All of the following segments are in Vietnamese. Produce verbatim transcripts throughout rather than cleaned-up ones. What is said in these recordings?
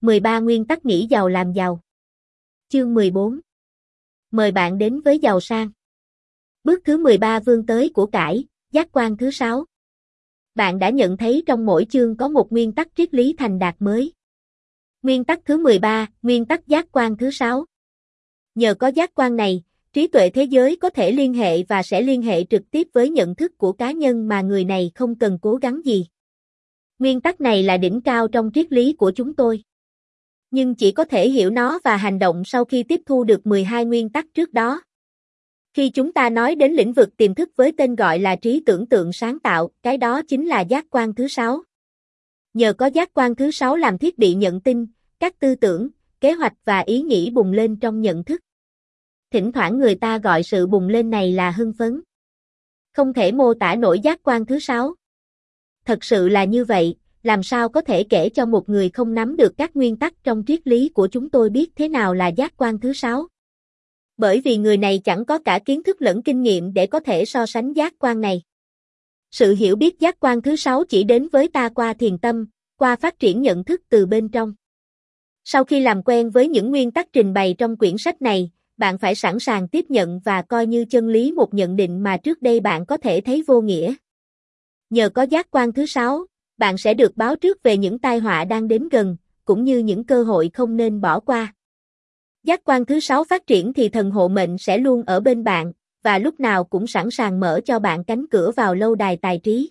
mười ba Nguyên tắc nghĩ giàu làm giàu. Chương mười bốn. Mời bạn đến với giàu sang. Bước thứ mười ba vươn tới của cải, giác quan thứ sáu. Bạn đã nhận thấy trong mỗi chương có một nguyên tắc triết lý thành đạt mới. Nguyên tắc thứ mười ba, nguyên tắc giác quan thứ sáu. Nhờ có giác quan này, trí tuệ thế giới có thể liên hệ và sẽ liên hệ trực tiếp với nhận thức của cá nhân mà người này không cần cố gắng gì. Nguyên tắc này là đỉnh cao trong triết lý của chúng tôi. Nhưng chỉ có thể hiểu nó và hành động sau khi tiếp thu được mười hai nguyên tắc trước đó. Khi chúng ta nói đến lĩnh vực tiềm thức với tên gọi là trí tưởng tượng sáng tạo, cái đó chính là giác quan thứ sáu. Nhờ có giác quan thứ sáu làm thiết bị nhận tin, các tư tưởng, kế hoạch và ý nghĩ bùng lên trong nhận thức. Thỉnh thoảng người ta gọi sự bùng lên này là hưng phấn. Không thể mô tả nổi giác quan thứ sáu. Thật sự là như vậy, làm sao có thể kể cho một người không nắm được các nguyên tắc trong triết lý của chúng tôi biết thế nào là giác quan thứ sáu? Bởi vì người này chẳng có cả kiến thức lẫn kinh nghiệm để có thể so sánh giác quan này. Sự hiểu biết giác quan thứ sáu chỉ đến với ta qua thiền tâm, qua phát triển nhận thức từ bên trong. Sau khi làm quen với những nguyên tắc trình bày trong quyển sách này, bạn phải sẵn sàng tiếp nhận và coi như chân lý một nhận định mà trước đây bạn có thể thấy vô nghĩa. Nhờ có giác quan thứ sáu, bạn sẽ được báo trước về những tai họa đang đến gần, cũng như những cơ hội không nên bỏ qua. Giác quan thứ sáu phát triển thì thần hộ mệnh sẽ luôn ở bên bạn, và lúc nào cũng sẵn sàng mở cho bạn cánh cửa vào lâu đài tài trí.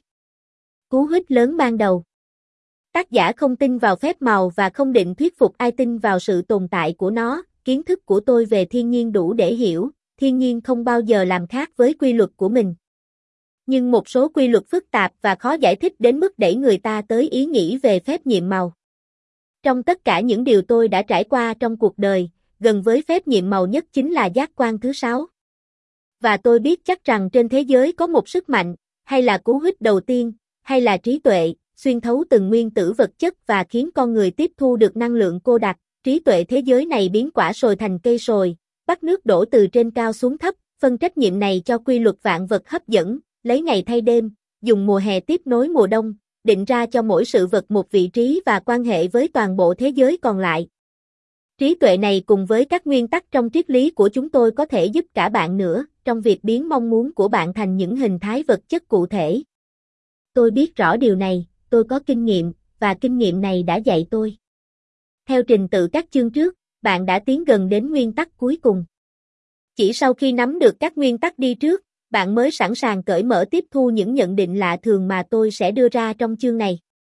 Cú hích lớn ban đầu. Tác giả không tin vào phép màu và không định thuyết phục ai tin vào sự tồn tại của nó. Kiến thức của tôi về thiên nhiên đủ để hiểu, thiên nhiên không bao giờ làm khác với quy luật của mình. Nhưng một số quy luật phức tạp và khó giải thích đến mức đẩy người ta tới ý nghĩ về phép nhiệm màu. Trong tất cả những điều tôi đã trải qua trong cuộc đời, gần với phép nhiệm màu nhất chính là giác quan thứ sáu. Và tôi biết chắc rằng trên thế giới có một sức mạnh, hay là cú hích đầu tiên, hay là trí tuệ, xuyên thấu từng nguyên tử vật chất và khiến con người tiếp thu được năng lượng cô đặc. Trí tuệ thế giới này biến quả sồi thành cây sồi, bắt nước đổ từ trên cao xuống thấp, phân trách nhiệm này cho quy luật vạn vật hấp dẫn, lấy ngày thay đêm, dùng mùa hè tiếp nối mùa đông, định ra cho mỗi sự vật một vị trí và quan hệ với toàn bộ thế giới còn lại. Trí tuệ này cùng với các nguyên tắc trong triết lý của chúng tôi có thể giúp cả bạn nữa, trong việc biến mong muốn của bạn thành những hình thái vật chất cụ thể. Tôi biết rõ điều này, tôi có kinh nghiệm, và kinh nghiệm này đã dạy tôi. Theo trình tự các chương trước, bạn đã tiến gần đến nguyên tắc cuối cùng. Chỉ sau khi nắm được các nguyên tắc đi trước, bạn mới sẵn sàng cởi mở tiếp thu những nhận định lạ thường mà tôi sẽ đưa ra trong chương này.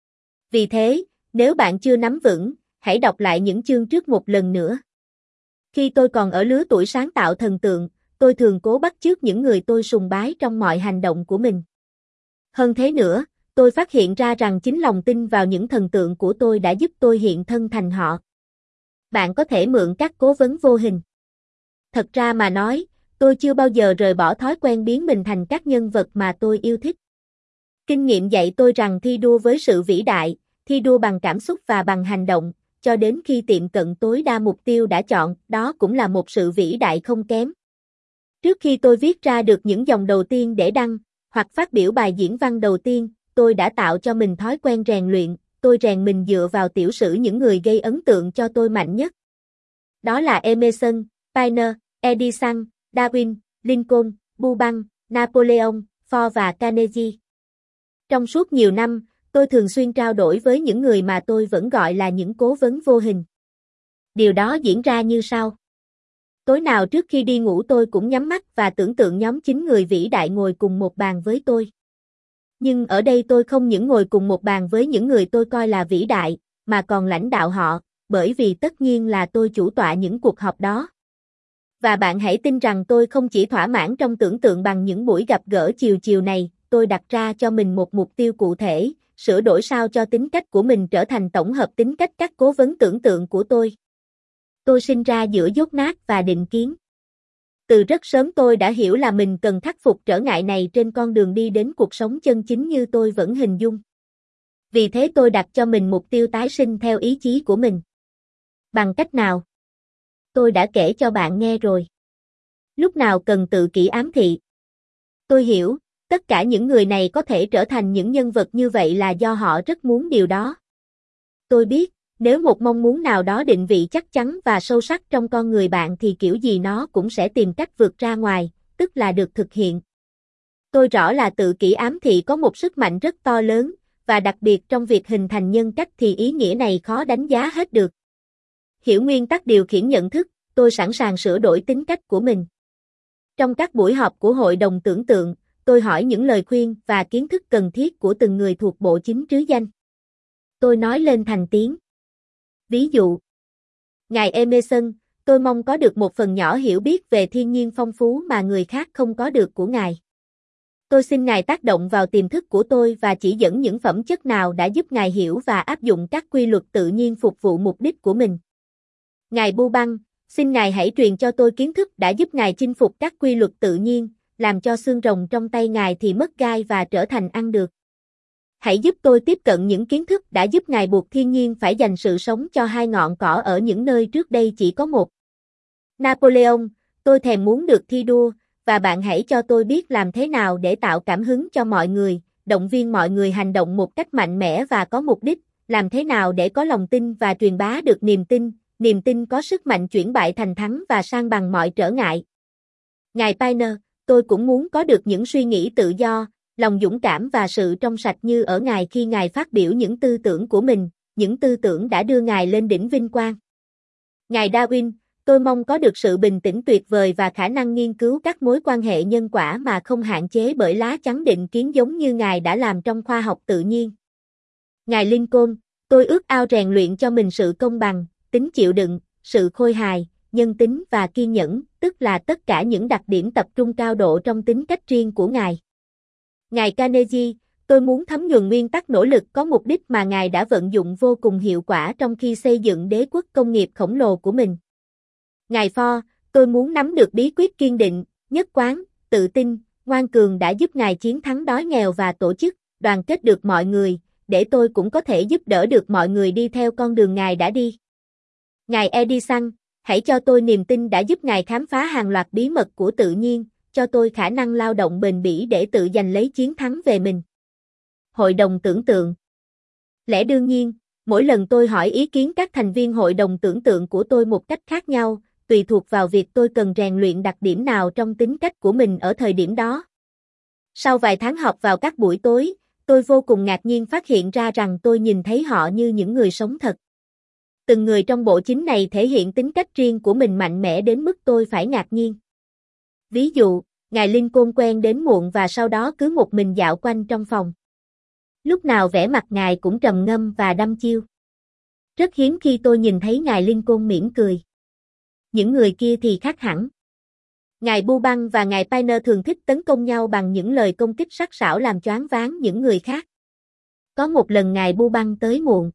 Vì thế, nếu bạn chưa nắm vững, hãy đọc lại những chương trước một lần nữa. Khi tôi còn ở lứa tuổi sáng tạo thần tượng, tôi thường cố bắt chước những người tôi sùng bái trong mọi hành động của mình. Hơn thế nữa, tôi phát hiện ra rằng chính lòng tin vào những thần tượng của tôi đã giúp tôi hiện thân thành họ. Bạn có thể mượn các cố vấn vô hình. Thật ra mà nói, tôi chưa bao giờ rời bỏ thói quen biến mình thành các nhân vật mà tôi yêu thích. Kinh nghiệm dạy tôi rằng thi đua với sự vĩ đại, thi đua bằng cảm xúc và bằng hành động, cho đến khi tiệm cận tối đa mục tiêu đã chọn, đó cũng là một sự vĩ đại không kém. Trước khi tôi viết ra được những dòng đầu tiên để đăng, hoặc phát biểu bài diễn văn đầu tiên, tôi đã tạo cho mình thói quen rèn luyện, tôi rèn mình dựa vào tiểu sử những người gây ấn tượng cho tôi mạnh nhất. Đó là Emerson, Painer, Edison, Darwin, Lincoln, Buban, Napoleon, Ford và Carnegie. Trong suốt nhiều năm, tôi thường xuyên trao đổi với những người mà tôi vẫn gọi là những cố vấn vô hình. Điều đó diễn ra như sau. Tối nào trước khi đi ngủ tôi cũng nhắm mắt và tưởng tượng nhóm chín người vĩ đại ngồi cùng một bàn với tôi. Nhưng ở đây tôi không những ngồi cùng một bàn với những người tôi coi là vĩ đại, mà còn lãnh đạo họ, bởi vì tất nhiên là tôi chủ tọa những cuộc họp đó. Và bạn hãy tin rằng tôi không chỉ thỏa mãn trong tưởng tượng bằng những buổi gặp gỡ chiều chiều này, tôi đặt ra cho mình một mục tiêu cụ thể, sửa đổi sao cho tính cách của mình trở thành tổng hợp tính cách các cố vấn tưởng tượng của tôi. Tôi sinh ra giữa dốt nát và định kiến. Từ rất sớm tôi đã hiểu là mình cần khắc phục trở ngại này trên con đường đi đến cuộc sống chân chính như tôi vẫn hình dung. Vì thế tôi đặt cho mình mục tiêu tái sinh theo ý chí của mình. Bằng cách nào? Tôi đã kể cho bạn nghe rồi. Lúc nào cần tự kỷ ám thị? Tôi hiểu, tất cả những người này có thể trở thành những nhân vật như vậy là do họ rất muốn điều đó. Tôi biết, Nếu một mong muốn nào đó định vị chắc chắn và sâu sắc trong con người bạn thì kiểu gì nó cũng sẽ tìm cách vượt ra ngoài, tức là được thực hiện. Tôi rõ là tự kỷ ám thị có một sức mạnh rất to lớn, và đặc biệt trong việc hình thành nhân cách thì ý nghĩa này khó đánh giá hết được. Hiểu nguyên tắc điều khiển nhận thức, tôi sẵn sàng sửa đổi tính cách của mình. Trong các buổi họp của hội đồng tưởng tượng, tôi hỏi những lời khuyên và kiến thức cần thiết của từng người thuộc bộ chính trứ danh. Tôi nói lên thành tiếng. Ví dụ, Ngài Emerson, tôi mong có được một phần nhỏ hiểu biết về thiên nhiên phong phú mà người khác không có được của Ngài. Tôi xin Ngài tác động vào tiềm thức của tôi và chỉ dẫn những phẩm chất nào đã giúp Ngài hiểu và áp dụng các quy luật tự nhiên phục vụ mục đích của mình. Ngài Bu Băng, xin Ngài hãy truyền cho tôi kiến thức đã giúp Ngài chinh phục các quy luật tự nhiên, làm cho xương rồng trong tay Ngài thì mất gai và trở thành ăn được. Hãy giúp tôi tiếp cận những kiến thức đã giúp Ngài buộc thiên nhiên phải dành sự sống cho hai ngọn cỏ ở những nơi trước đây chỉ có một. Napoleon, tôi thèm muốn được thi đua, và bạn hãy cho tôi biết làm thế nào để tạo cảm hứng cho mọi người, động viên mọi người hành động một cách mạnh mẽ và có mục đích, làm thế nào để có lòng tin và truyền bá được niềm tin, niềm tin có sức mạnh chuyển bại thành thắng và san bằng mọi trở ngại. Ngài Piner, tôi cũng muốn có được những suy nghĩ tự do, lòng dũng cảm và sự trong sạch như ở Ngài khi Ngài phát biểu những tư tưởng của mình, những tư tưởng đã đưa Ngài lên đỉnh vinh quang. Ngài Darwin, tôi mong có được sự bình tĩnh tuyệt vời và khả năng nghiên cứu các mối quan hệ nhân quả mà không hạn chế bởi lá chắn định kiến giống như Ngài đã làm trong khoa học tự nhiên. Ngài Lincoln, tôi ước ao rèn luyện cho mình sự công bằng, tính chịu đựng, sự khôi hài, nhân tính và kiên nhẫn, tức là tất cả những đặc điểm tập trung cao độ trong tính cách riêng của Ngài. Ngài Carnegie, tôi muốn thấm nhuần nguyên tắc nỗ lực có mục đích mà Ngài đã vận dụng vô cùng hiệu quả trong khi xây dựng đế quốc công nghiệp khổng lồ của mình. Ngài Ford, tôi muốn nắm được bí quyết kiên định, nhất quán, tự tin, ngoan cường đã giúp Ngài chiến thắng đói nghèo và tổ chức, đoàn kết được mọi người, để tôi cũng có thể giúp đỡ được mọi người đi theo con đường Ngài đã đi. Ngài Edison, hãy cho tôi niềm tin đã giúp Ngài khám phá hàng loạt bí mật của tự nhiên, cho tôi khả năng lao động bền bỉ để tự giành lấy chiến thắng về mình. Hội đồng tưởng tượng. Lẽ đương nhiên, mỗi lần tôi hỏi ý kiến các thành viên hội đồng tưởng tượng của tôi một cách khác nhau, tùy thuộc vào việc tôi cần rèn luyện đặc điểm nào trong tính cách của mình ở thời điểm đó. Sau vài tháng học vào các buổi tối, tôi vô cùng ngạc nhiên phát hiện ra rằng tôi nhìn thấy họ như những người sống thật. Từng người trong bộ chính này thể hiện tính cách riêng của mình mạnh mẽ đến mức tôi phải ngạc nhiên. Ví dụ, Ngài Lincoln quen đến muộn và sau đó cứ một mình dạo quanh trong phòng. Lúc nào vẻ mặt Ngài cũng trầm ngâm và đăm chiêu. Rất hiếm khi tôi nhìn thấy Ngài Lincoln mỉm cười. Những người kia thì khác hẳn. Ngài Bu Băng và Ngài Piner thường thích tấn công nhau bằng những lời công kích sắc sảo làm choáng váng những người khác. Có một lần Ngài Bu Băng tới muộn.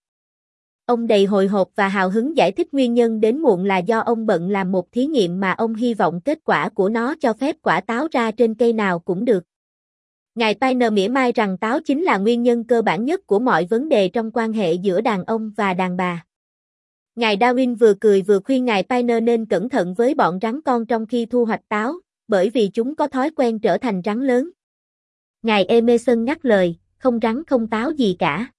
Ông đầy hồi hộp và hào hứng giải thích nguyên nhân đến muộn là do ông bận làm một thí nghiệm mà ông hy vọng kết quả của nó cho phép quả táo ra trên cây nào cũng được. Ngài Piner mỉa mai rằng táo chính là nguyên nhân cơ bản nhất của mọi vấn đề trong quan hệ giữa đàn ông và đàn bà. Ngài Darwin vừa cười vừa khuyên Ngài Piner nên cẩn thận với bọn rắn con trong khi thu hoạch táo, bởi vì chúng có thói quen trở thành rắn lớn. Ngài Emerson ngắt lời, không rắn không táo gì cả.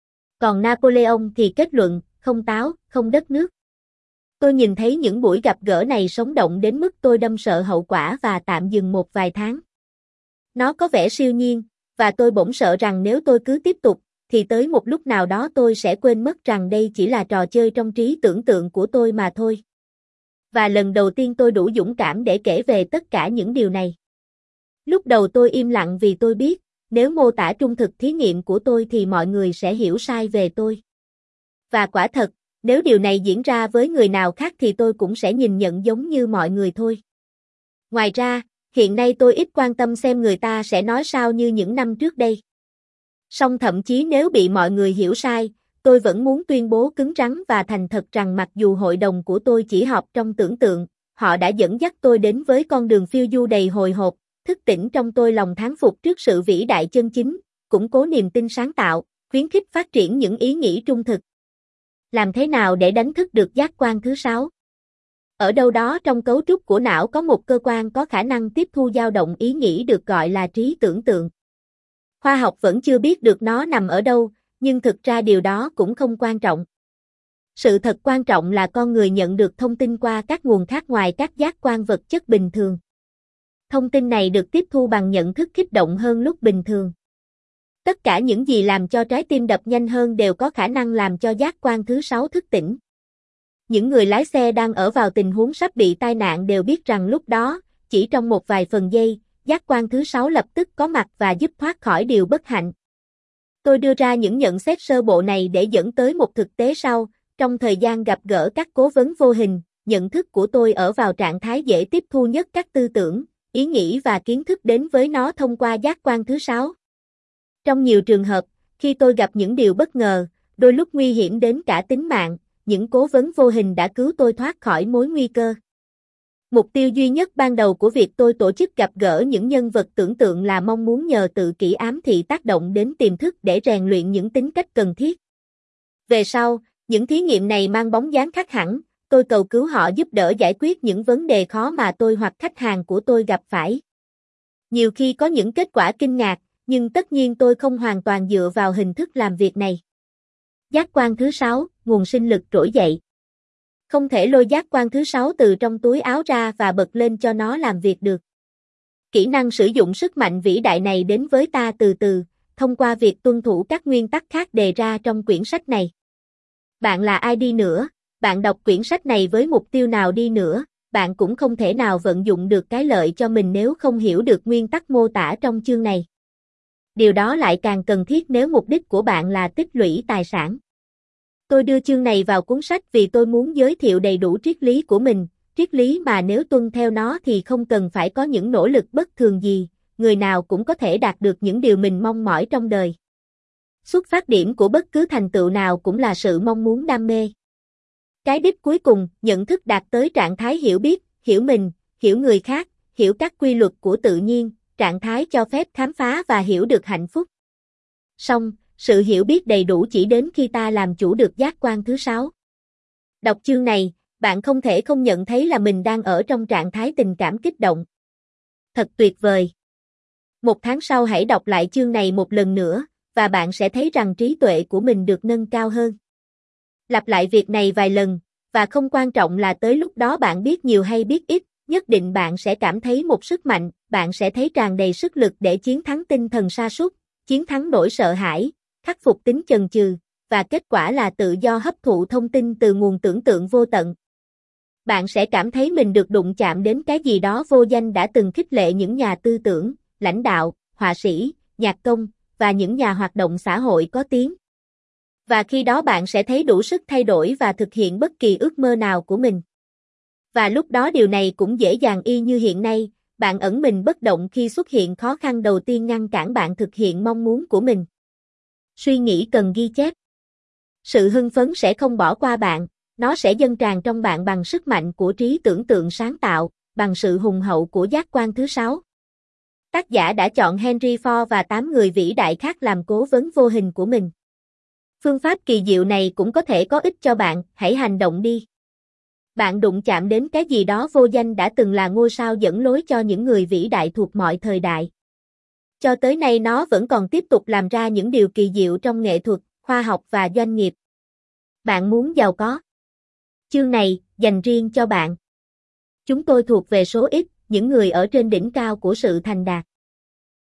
Còn Napoleon thì kết luận, không táo, không đất nước. Tôi nhìn thấy những buổi gặp gỡ này sống động đến mức tôi đâm sợ hậu quả và tạm dừng một vài tháng. Nó có vẻ siêu nhiên, và tôi bỗng sợ rằng nếu tôi cứ tiếp tục, thì tới một lúc nào đó tôi sẽ quên mất rằng đây chỉ là trò chơi trong trí tưởng tượng của tôi mà thôi. Và lần đầu tiên tôi đủ dũng cảm để kể về tất cả những điều này. Lúc đầu tôi im lặng vì tôi biết, nếu mô tả trung thực thí nghiệm của tôi thì mọi người sẽ hiểu sai về tôi. Và quả thật, nếu điều này diễn ra với người nào khác thì tôi cũng sẽ nhìn nhận giống như mọi người thôi. Ngoài ra, hiện nay tôi ít quan tâm xem người ta sẽ nói sao như những năm trước đây. Song thậm chí nếu bị mọi người hiểu sai, tôi vẫn muốn tuyên bố cứng rắn và thành thật rằng mặc dù hội đồng của tôi chỉ họp trong tưởng tượng, họ đã dẫn dắt tôi đến với con đường phiêu du đầy hồi hộp, thức tỉnh trong tôi lòng thán phục trước sự vĩ đại chân chính, củng cố niềm tin sáng tạo, khuyến khích phát triển những ý nghĩ trung thực. Làm thế nào để đánh thức được giác quan thứ sáu? Ở đâu đó trong cấu trúc của não có một cơ quan có khả năng tiếp thu dao động ý nghĩ được gọi là trí tưởng tượng. Khoa học vẫn chưa biết được nó nằm ở đâu, nhưng thực ra điều đó cũng không quan trọng. Sự thật quan trọng là con người nhận được thông tin qua các nguồn khác ngoài các giác quan vật chất bình thường. Thông tin này được tiếp thu bằng nhận thức kích động hơn lúc bình thường. Tất cả những gì làm cho trái tim đập nhanh hơn đều có khả năng làm cho giác quan thứ sáu thức tỉnh. Những người lái xe đang ở vào tình huống sắp bị tai nạn đều biết rằng lúc đó, chỉ trong một vài phần giây, giác quan thứ sáu lập tức có mặt và giúp thoát khỏi điều bất hạnh. Tôi đưa ra những nhận xét sơ bộ này để dẫn tới một thực tế sau, trong thời gian gặp gỡ các cố vấn vô hình, nhận thức của tôi ở vào trạng thái dễ tiếp thu nhất các tư tưởng, ý nghĩ và kiến thức đến với nó thông qua giác quan thứ sáu. Trong nhiều trường hợp, khi tôi gặp những điều bất ngờ, đôi lúc nguy hiểm đến cả tính mạng, những cố vấn vô hình đã cứu tôi thoát khỏi mối nguy cơ. Mục tiêu duy nhất ban đầu của việc tôi tổ chức gặp gỡ những nhân vật tưởng tượng là mong muốn nhờ tự kỷ ám thị tác động đến tiềm thức để rèn luyện những tính cách cần thiết. Về sau, những thí nghiệm này mang bóng dáng khác hẳn, tôi cầu cứu họ giúp đỡ giải quyết những vấn đề khó mà tôi hoặc khách hàng của tôi gặp phải. Nhiều khi có những kết quả kinh ngạc, nhưng tất nhiên tôi không hoàn toàn dựa vào hình thức làm việc này. Giác quan thứ sáu, nguồn sinh lực trỗi dậy. Không thể lôi giác quan thứ sáu từ trong túi áo ra và bật lên cho nó làm việc được. Kỹ năng sử dụng sức mạnh vĩ đại này đến với ta từ từ, thông qua việc tuân thủ các nguyên tắc khác đề ra trong quyển sách này. Bạn là ai đi nữa, bạn đọc quyển sách này với mục tiêu nào đi nữa, bạn cũng không thể nào vận dụng được cái lợi cho mình nếu không hiểu được nguyên tắc mô tả trong chương này. Điều đó lại càng cần thiết nếu mục đích của bạn là tích lũy tài sản. Tôi đưa chương này vào cuốn sách vì tôi muốn giới thiệu đầy đủ triết lý của mình, triết lý mà nếu tuân theo nó thì không cần phải có những nỗ lực bất thường gì, người nào cũng có thể đạt được những điều mình mong mỏi trong đời. Xuất phát điểm của bất cứ thành tựu nào cũng là sự mong muốn đam mê. Cái đích cuối cùng, nhận thức đạt tới trạng thái hiểu biết, hiểu mình, hiểu người khác, hiểu các quy luật của tự nhiên, trạng thái cho phép khám phá và hiểu được hạnh phúc. Song, sự hiểu biết đầy đủ chỉ đến khi ta làm chủ được giác quan thứ sáu. Đọc chương này, bạn không thể không nhận thấy là mình đang ở trong trạng thái tình cảm kích động. Thật tuyệt vời. Một tháng sau hãy đọc lại chương này một lần nữa, và bạn sẽ thấy rằng trí tuệ của mình được nâng cao hơn. Lặp lại việc này vài lần, và không quan trọng là tới lúc đó bạn biết nhiều hay biết ít, nhất định bạn sẽ cảm thấy một sức mạnh, bạn sẽ thấy tràn đầy sức lực để chiến thắng tinh thần sa sút, chiến thắng nỗi sợ hãi, khắc phục tính chần chừ, và kết quả là tự do hấp thụ thông tin từ nguồn tưởng tượng vô tận. Bạn sẽ cảm thấy mình được đụng chạm đến cái gì đó vô danh đã từng khích lệ những nhà tư tưởng, lãnh đạo, họa sĩ, nhạc công, và những nhà hoạt động xã hội có tiếng. Và khi đó bạn sẽ thấy đủ sức thay đổi và thực hiện bất kỳ ước mơ nào của mình. Và lúc đó điều này cũng dễ dàng y như hiện nay, bạn ẩn mình bất động khi xuất hiện khó khăn đầu tiên ngăn cản bạn thực hiện mong muốn của mình. Suy nghĩ cần ghi chép. Sự hưng phấn sẽ không bỏ qua bạn, nó sẽ dâng tràn trong bạn bằng sức mạnh của trí tưởng tượng sáng tạo, bằng sự hùng hậu của giác quan thứ sáu. Tác giả đã chọn Henry Ford và tám người vĩ đại khác làm cố vấn vô hình của mình. Phương pháp kỳ diệu này cũng có thể có ích cho bạn, hãy hành động đi. Bạn đụng chạm đến cái gì đó vô danh đã từng là ngôi sao dẫn lối cho những người vĩ đại thuộc mọi thời đại. Cho tới nay nó vẫn còn tiếp tục làm ra những điều kỳ diệu trong nghệ thuật, khoa học và doanh nghiệp. Bạn muốn giàu có? Chương này, dành riêng cho bạn. Chúng tôi thuộc về số ít, những người ở trên đỉnh cao của sự thành đạt.